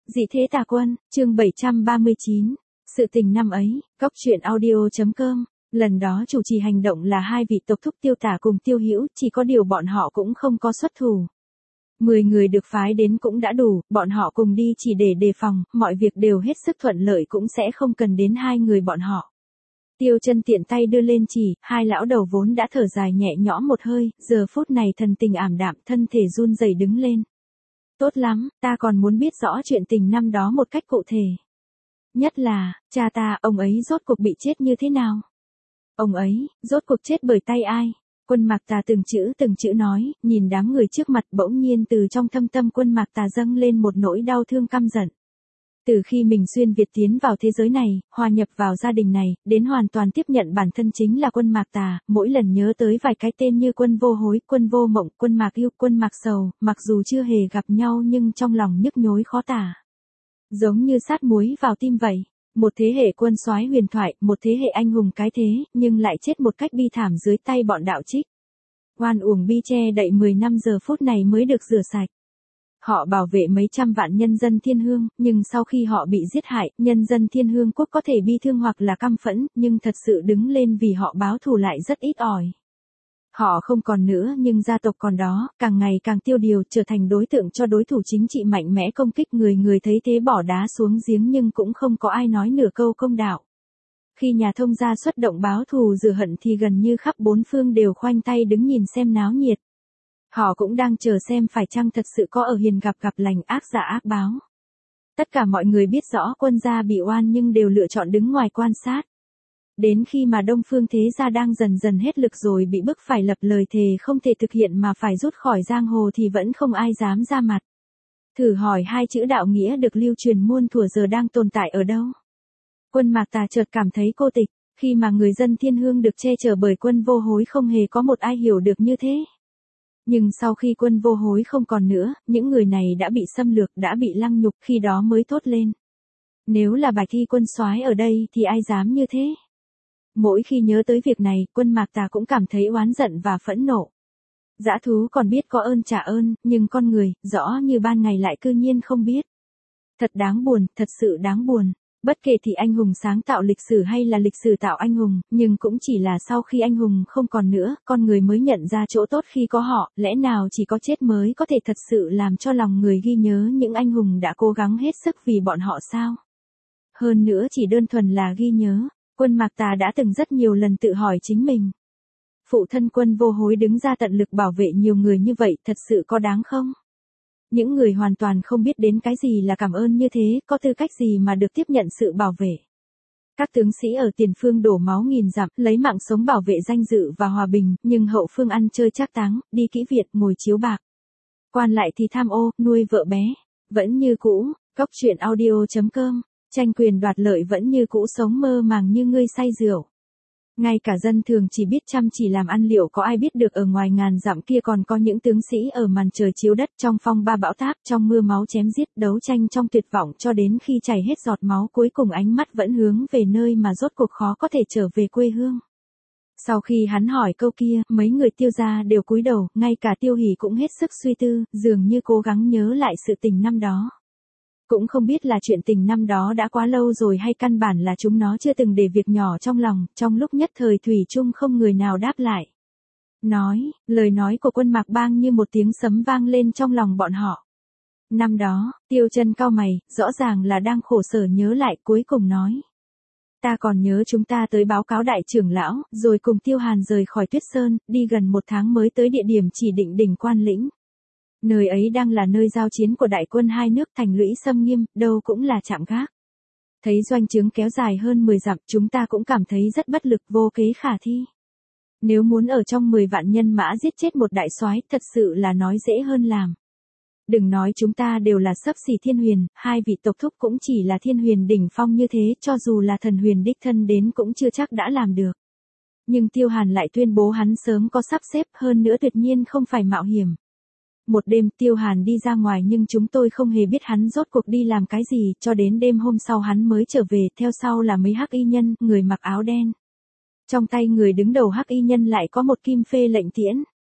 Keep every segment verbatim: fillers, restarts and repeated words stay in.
Dị thế tà quân, chương bảy trăm ba mươi chín. Sự tình năm ấy, góc truyện audio.com. Lần đó chủ trì hành động là hai vị tộc thúc Tiêu Tả cùng Tiêu Hữu, chỉ có điều bọn họ cũng không có xuất thủ. Mười người được phái đến cũng đã đủ, bọn họ cùng đi chỉ để đề phòng, mọi việc đều hết sức thuận lợi cũng sẽ không cần đến hai người bọn họ. Tiêu Chân tiện tay đưa lên chỉ, hai lão đầu vốn đã thở dài nhẹ nhõm một hơi, giờ phút này thần tình ảm đạm, thân thể run rẩy đứng lên. Tốt lắm, ta còn muốn biết rõ chuyện tình năm đó một cách cụ thể. Nhất là, cha ta, ông ấy rốt cuộc bị chết như thế nào? Ông ấy, rốt cuộc chết bởi tay ai? Quân Mạc Tà từng chữ từng chữ nói, nhìn đám người trước mặt bỗng nhiên từ trong thâm tâm Quân Mạc Tà dâng lên một nỗi đau thương căm giận. Từ khi mình xuyên Việt tiến vào thế giới này, hòa nhập vào gia đình này, đến hoàn toàn tiếp nhận bản thân chính là Quân Mạc Tà, mỗi lần nhớ tới vài cái tên như Quân Vô Hối, Quân Vô Mộng, Quân Mạc Yêu, Quân Mạc Sầu, mặc dù chưa hề gặp nhau nhưng trong lòng nhức nhối khó tả. Giống như sát muối vào tim vậy. Một thế hệ quân soái huyền thoại, một thế hệ anh hùng cái thế, nhưng lại chết một cách bi thảm dưới tay bọn đạo trích. Oan uổng bi che đậy mười năm giờ phút này mới được rửa sạch. Họ bảo vệ mấy trăm vạn nhân dân thiên hương, nhưng sau khi họ bị giết hại, nhân dân thiên hương quốc có thể bi thương hoặc là căm phẫn, nhưng thật sự đứng lên vì họ báo thù lại rất ít ỏi. Họ không còn nữa nhưng gia tộc còn đó, càng ngày càng tiêu điều, trở thành đối tượng cho đối thủ chính trị mạnh mẽ công kích, người người thấy thế bỏ đá xuống giếng nhưng cũng không có ai nói nửa câu công đạo. Khi nhà thông gia xuất động báo thù rửa hận thì gần như khắp bốn phương đều khoanh tay đứng nhìn xem náo nhiệt. Họ cũng đang chờ xem phải chăng thật sự có ở hiền gặp gặp lành, ác giả ác báo. Tất cả mọi người biết rõ quân gia bị oan nhưng đều lựa chọn đứng ngoài quan sát. Đến khi mà Đông Phương Thế Gia đang dần dần hết lực rồi bị bức phải lập lời thề không thể thực hiện mà phải rút khỏi giang hồ thì vẫn không ai dám ra mặt. Thử hỏi hai chữ đạo nghĩa được lưu truyền muôn thuở giờ đang tồn tại ở đâu? Quân Mạc Tà chợt cảm thấy cô tịch, khi mà người dân thiên hương được che chở bởi Quân Vô Hối không hề có một ai hiểu được như thế. Nhưng sau khi Quân Vô Hối không còn nữa, những người này đã bị xâm lược, đã bị lăng nhục, khi đó mới thốt lên. Nếu là Bạch Y quân soái ở đây thì ai dám như thế? Mỗi khi nhớ tới việc này, Quân Mạc Tà cũng cảm thấy oán giận và phẫn nộ. Dã thú còn biết có ơn trả ơn, nhưng con người, rõ như ban ngày lại cư nhiên không biết. Thật đáng buồn, thật sự đáng buồn. Bất kể thì anh hùng sáng tạo lịch sử hay là lịch sử tạo anh hùng, nhưng cũng chỉ là sau khi anh hùng không còn nữa, con người mới nhận ra chỗ tốt khi có họ, lẽ nào chỉ có chết mới có thể thật sự làm cho lòng người ghi nhớ những anh hùng đã cố gắng hết sức vì bọn họ sao? Hơn nữa chỉ đơn thuần là ghi nhớ. Quân Mạc Tà đã từng rất nhiều lần tự hỏi chính mình. Phụ thân Quân Vô Hối đứng ra tận lực bảo vệ nhiều người như vậy thật sự có đáng không? Những người hoàn toàn không biết đến cái gì là cảm ơn như thế, có tư cách gì mà được tiếp nhận sự bảo vệ. Các tướng sĩ ở tiền phương đổ máu nghìn dặm, lấy mạng sống bảo vệ danh dự và hòa bình, nhưng hậu phương ăn chơi trác táng, đi kỹ Việt, ngồi chiếu bạc. Quan lại thì tham ô, nuôi vợ bé. Vẫn như cũ, góc truyện audio.com. Tranh quyền đoạt lợi vẫn như cũ sống mơ màng như ngươi say rượu. Ngay cả dân thường chỉ biết chăm chỉ làm ăn liệu có ai biết được ở ngoài ngàn dặm kia còn có những tướng sĩ ở màn trời chiếu đất trong phong ba bão táp, trong mưa máu chém giết, đấu tranh trong tuyệt vọng cho đến khi chảy hết giọt máu cuối cùng ánh mắt vẫn hướng về nơi mà rốt cuộc khó có thể trở về quê hương. Sau khi hắn hỏi câu kia, mấy người Tiêu gia đều cúi đầu, ngay cả Tiêu Hỷ cũng hết sức suy tư, dường như cố gắng nhớ lại sự tình năm đó. Cũng không biết là chuyện tình năm đó đã quá lâu rồi hay căn bản là chúng nó chưa từng để việc nhỏ trong lòng, trong lúc nhất thời thủy chung không người nào đáp lại. Nói, lời nói của Quân Mạc Bang như một tiếng sấm vang lên trong lòng bọn họ. Năm đó, Tiêu Chân cau mày, rõ ràng là đang khổ sở nhớ lại, cuối cùng nói. Ta còn nhớ chúng ta tới báo cáo đại trưởng lão, rồi cùng Tiêu Hàn rời khỏi Tuyết Sơn, đi gần một tháng mới tới địa điểm chỉ định đỉnh Quan Lĩnh. Nơi ấy đang là nơi giao chiến của đại quân hai nước, thành lũy xâm nghiêm, đâu cũng là trạm gác. Thấy doanh trướng kéo dài hơn mười dặm, chúng ta cũng cảm thấy rất bất lực, vô kế khả thi. Nếu muốn ở trong mười vạn nhân mã giết chết một đại soái, thật sự là nói dễ hơn làm. Đừng nói chúng ta đều là xấp xỉ thiên huyền, hai vị tộc thúc cũng chỉ là thiên huyền đỉnh phong như thế, cho dù là thần huyền đích thân đến cũng chưa chắc đã làm được. Nhưng Tiêu Hàn lại tuyên bố hắn sớm có sắp xếp, hơn nữa tuyệt nhiên không phải mạo hiểm. Một đêm Tiêu Hàn đi ra ngoài nhưng chúng tôi không hề biết hắn rốt cuộc đi làm cái gì, cho đến đêm hôm sau hắn mới trở về, theo sau là mấy hắc y nhân, người mặc áo đen. Trong tay người đứng đầu hắc y nhân lại có một kim phê lệnh tiễn.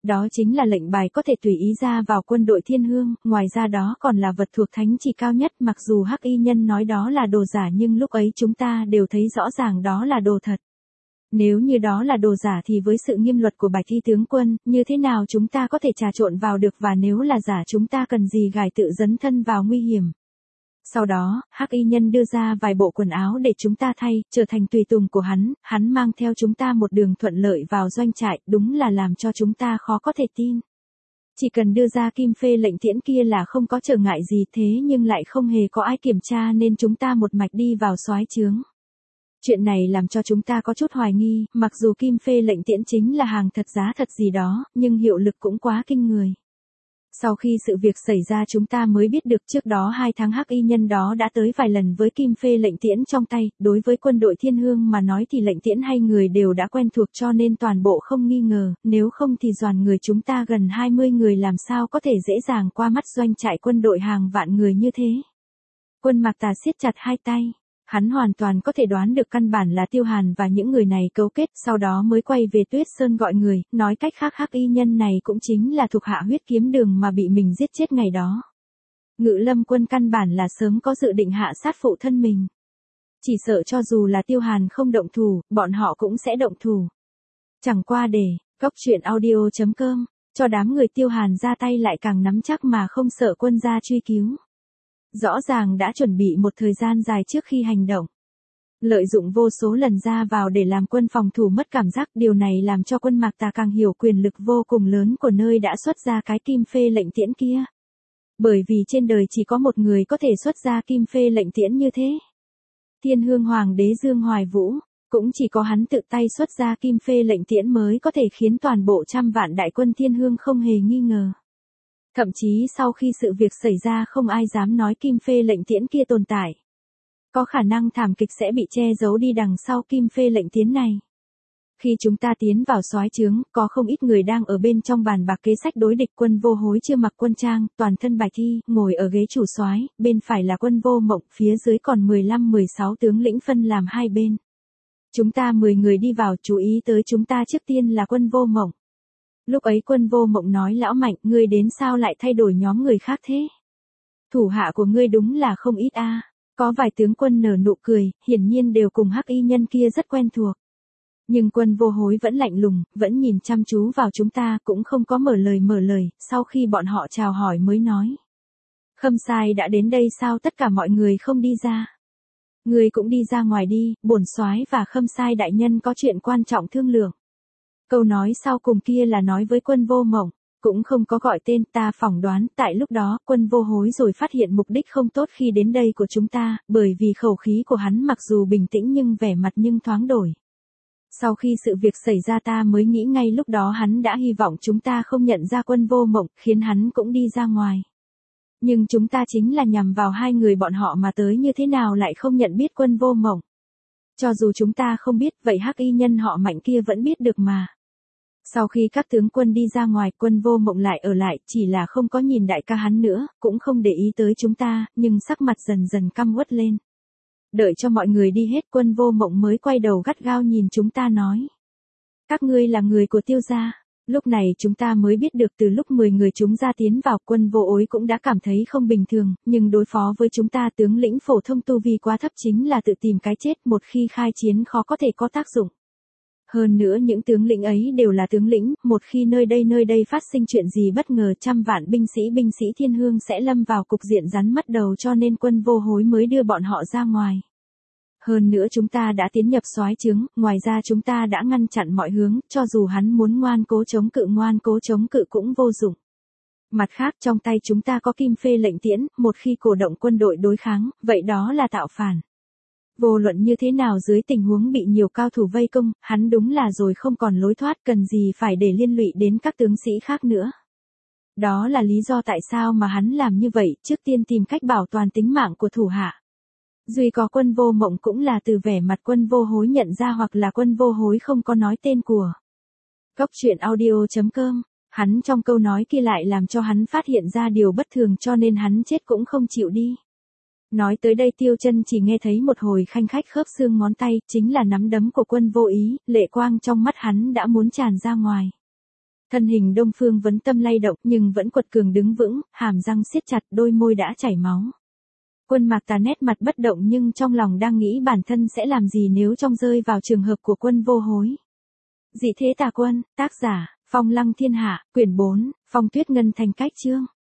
Đó chính là lệnh bài có thể tùy ý ra vào quân đội thiên hương, ngoài ra đó còn là vật thuộc thánh chỉ cao nhất, mặc dù hắc y nhân nói đó là đồ giả nhưng lúc ấy chúng ta đều thấy rõ ràng đó là đồ thật. Nếu như đó là đồ giả thì với sự nghiêm luật của Bạch Y tướng quân, như thế nào chúng ta có thể trà trộn vào được, và nếu là giả chúng ta cần gì gài tự dấn thân vào nguy hiểm. Sau đó, hắc y nhân đưa ra vài bộ quần áo để chúng ta thay, trở thành tùy tùng của hắn, hắn mang theo chúng ta một đường thuận lợi vào doanh trại, đúng là làm cho chúng ta khó có thể tin. Chỉ cần đưa ra kim phê lệnh tiễn kia là không có trở ngại gì, thế nhưng lại không hề có ai kiểm tra nên chúng ta một mạch đi vào soái trướng. Chuyện này làm cho chúng ta có chút hoài nghi, mặc dù kim phê lệnh tiễn chính là hàng thật giá thật gì đó, nhưng hiệu lực cũng quá kinh người. Sau khi sự việc xảy ra chúng ta mới biết được trước đó hai tháng hắc y nhân đó đã tới vài lần với kim phê lệnh tiễn trong tay, đối với quân đội thiên hương mà nói thì lệnh tiễn hay người đều đã quen thuộc cho nên toàn bộ không nghi ngờ, nếu không thì đoàn người chúng ta gần hai mươi người làm sao có thể dễ dàng qua mắt doanh trại quân đội hàng vạn người như thế. Quân Mạc Tà siết chặt hai tay. Hắn hoàn toàn có thể đoán được căn bản là Tiêu Hàn và những người này cấu kết, sau đó mới quay về Tuyết Sơn gọi người, nói cách khác hắc y nhân này cũng chính là thuộc hạ huyết kiếm đường mà bị mình giết chết ngày đó. Ngự Lâm quân căn bản là sớm có dự định hạ sát phụ thân mình. Chỉ sợ cho dù là Tiêu Hàn không động thủ, bọn họ cũng sẽ động thủ. Chẳng qua để, cốc truyện audio chấm com, cho đám người Tiêu Hàn ra tay lại càng nắm chắc mà không sợ quân gia truy cứu. Rõ ràng đã chuẩn bị một thời gian dài trước khi hành động. Lợi dụng vô số lần ra vào để làm quân phòng thủ mất cảm giác, điều này làm cho quân Mạc Tà càng hiểu quyền lực vô cùng lớn của nơi đã xuất ra cái kim phê lệnh tiễn kia. Bởi vì trên đời chỉ có một người có thể xuất ra kim phê lệnh tiễn như thế. Thiên Hương Hoàng đế Dương Hoài Vũ, cũng chỉ có hắn tự tay xuất ra kim phê lệnh tiễn mới có thể khiến toàn bộ trăm vạn đại quân Thiên Hương không hề nghi ngờ. Thậm chí sau khi sự việc xảy ra không ai dám nói kim phê lệnh tiễn kia tồn tại. Có khả năng thảm kịch sẽ bị che giấu đi đằng sau kim phê lệnh tiễn này. Khi chúng ta tiến vào soái trướng, có không ít người đang ở bên trong bàn bạc kế sách đối địch. Quân Vô Hối chưa mặc quân trang, toàn thân bạch y, ngồi ở ghế chủ soái, bên phải là Quân Vô Mộng, phía dưới còn mười lăm mười sáu tướng lĩnh phân làm hai bên. Chúng ta mười người đi vào, chú ý tới chúng ta trước tiên là Quân Vô Mộng. Lúc ấy Quân Vô Mộng nói lão Mạnh, ngươi đến sao lại thay đổi nhóm người khác thế? Thủ hạ của ngươi đúng là không ít a. À. Có vài tướng quân nở nụ cười, hiển nhiên đều cùng hắc y nhân kia rất quen thuộc. Nhưng Quân Vô Hối vẫn lạnh lùng, vẫn nhìn chăm chú vào chúng ta, cũng không có mở lời mở lời, sau khi bọn họ chào hỏi mới nói. Khâm Sai đã đến đây sao tất cả mọi người không đi ra? Ngươi cũng đi ra ngoài đi, bổn soái và Khâm Sai đại nhân có chuyện quan trọng thương lượng. Câu nói sau cùng kia là nói với Quân Vô Mộng, cũng không có gọi tên, ta phỏng đoán, tại lúc đó, Quân Vô Hối rồi phát hiện mục đích không tốt khi đến đây của chúng ta, bởi vì khẩu khí của hắn mặc dù bình tĩnh nhưng vẻ mặt nhưng thoáng đổi. Sau khi sự việc xảy ra ta mới nghĩ ngay lúc đó hắn đã hy vọng chúng ta không nhận ra Quân Vô Mộng, khiến hắn cũng đi ra ngoài. Nhưng chúng ta chính là nhằm vào hai người bọn họ mà tới, như thế nào lại không nhận biết Quân Vô Mộng. Cho dù chúng ta không biết, vậy hắc y nhân họ Mạnh kia vẫn biết được mà. Sau khi các tướng quân đi ra ngoài, Quân Vô Mộng lại ở lại, chỉ là không có nhìn đại ca hắn nữa, cũng không để ý tới chúng ta, nhưng sắc mặt dần dần căm uất lên. Đợi cho mọi người đi hết, Quân Vô Mộng mới quay đầu gắt gao nhìn chúng ta nói. Các ngươi là người của Tiêu gia. Lúc này chúng ta mới biết được từ lúc mười người chúng ra tiến vào, Quân Vô Ối cũng đã cảm thấy không bình thường, nhưng đối phó với chúng ta tướng lĩnh phổ thông tu vi quá thấp chính là tự tìm cái chết, một khi khai chiến khó có thể có tác dụng. Hơn nữa những tướng lĩnh ấy đều là tướng lĩnh, một khi nơi đây nơi đây phát sinh chuyện gì bất ngờ trăm vạn binh sĩ binh sĩ Thiên Hương sẽ lâm vào cục diện rắn mất đầu, cho nên Quân Vô Hối mới đưa bọn họ ra ngoài. Hơn nữa chúng ta đã tiến nhập soái trướng, ngoài ra chúng ta đã ngăn chặn mọi hướng, cho dù hắn muốn ngoan cố chống cự ngoan cố chống cự cũng vô dụng. Mặt khác trong tay chúng ta có kim phê lệnh tiễn, một khi cổ động quân đội đối kháng, vậy đó là tạo phản. Vô luận như thế nào dưới tình huống bị nhiều cao thủ vây công, hắn đúng là rồi không còn lối thoát, cần gì phải để liên lụy đến các tướng sĩ khác nữa. Đó là lý do tại sao mà hắn làm như vậy, trước tiên tìm cách bảo toàn tính mạng của thủ hạ. Duy có Quân Vô Mộng cũng là từ vẻ mặt Quân Vô Hối nhận ra, hoặc là Quân Vô Hối không có nói tên của. Cốc truyện audio chấm com, hắn trong câu nói kia lại làm cho hắn phát hiện ra điều bất thường, cho nên hắn chết cũng không chịu đi. Nói tới đây Tiêu Chân chỉ nghe thấy một hồi khanh khách khớp xương ngón tay, chính là nắm đấm của Quân Vô Ý, lệ quang trong mắt hắn đã muốn tràn ra ngoài. Thân hình Đông Phương Vấn Tâm lay động nhưng vẫn quật cường đứng vững, hàm răng siết chặt, đôi môi đã chảy máu. Quân Mạc Tà nét mặt bất động nhưng trong lòng đang nghĩ bản thân sẽ làm gì nếu trong rơi vào trường hợp của Quân Vô Hối. Dị thế tà quân, tác giả, Phong Lăng Thiên Hạ, quyển bốn, Phong Tuyết Ngân Thành cách chương.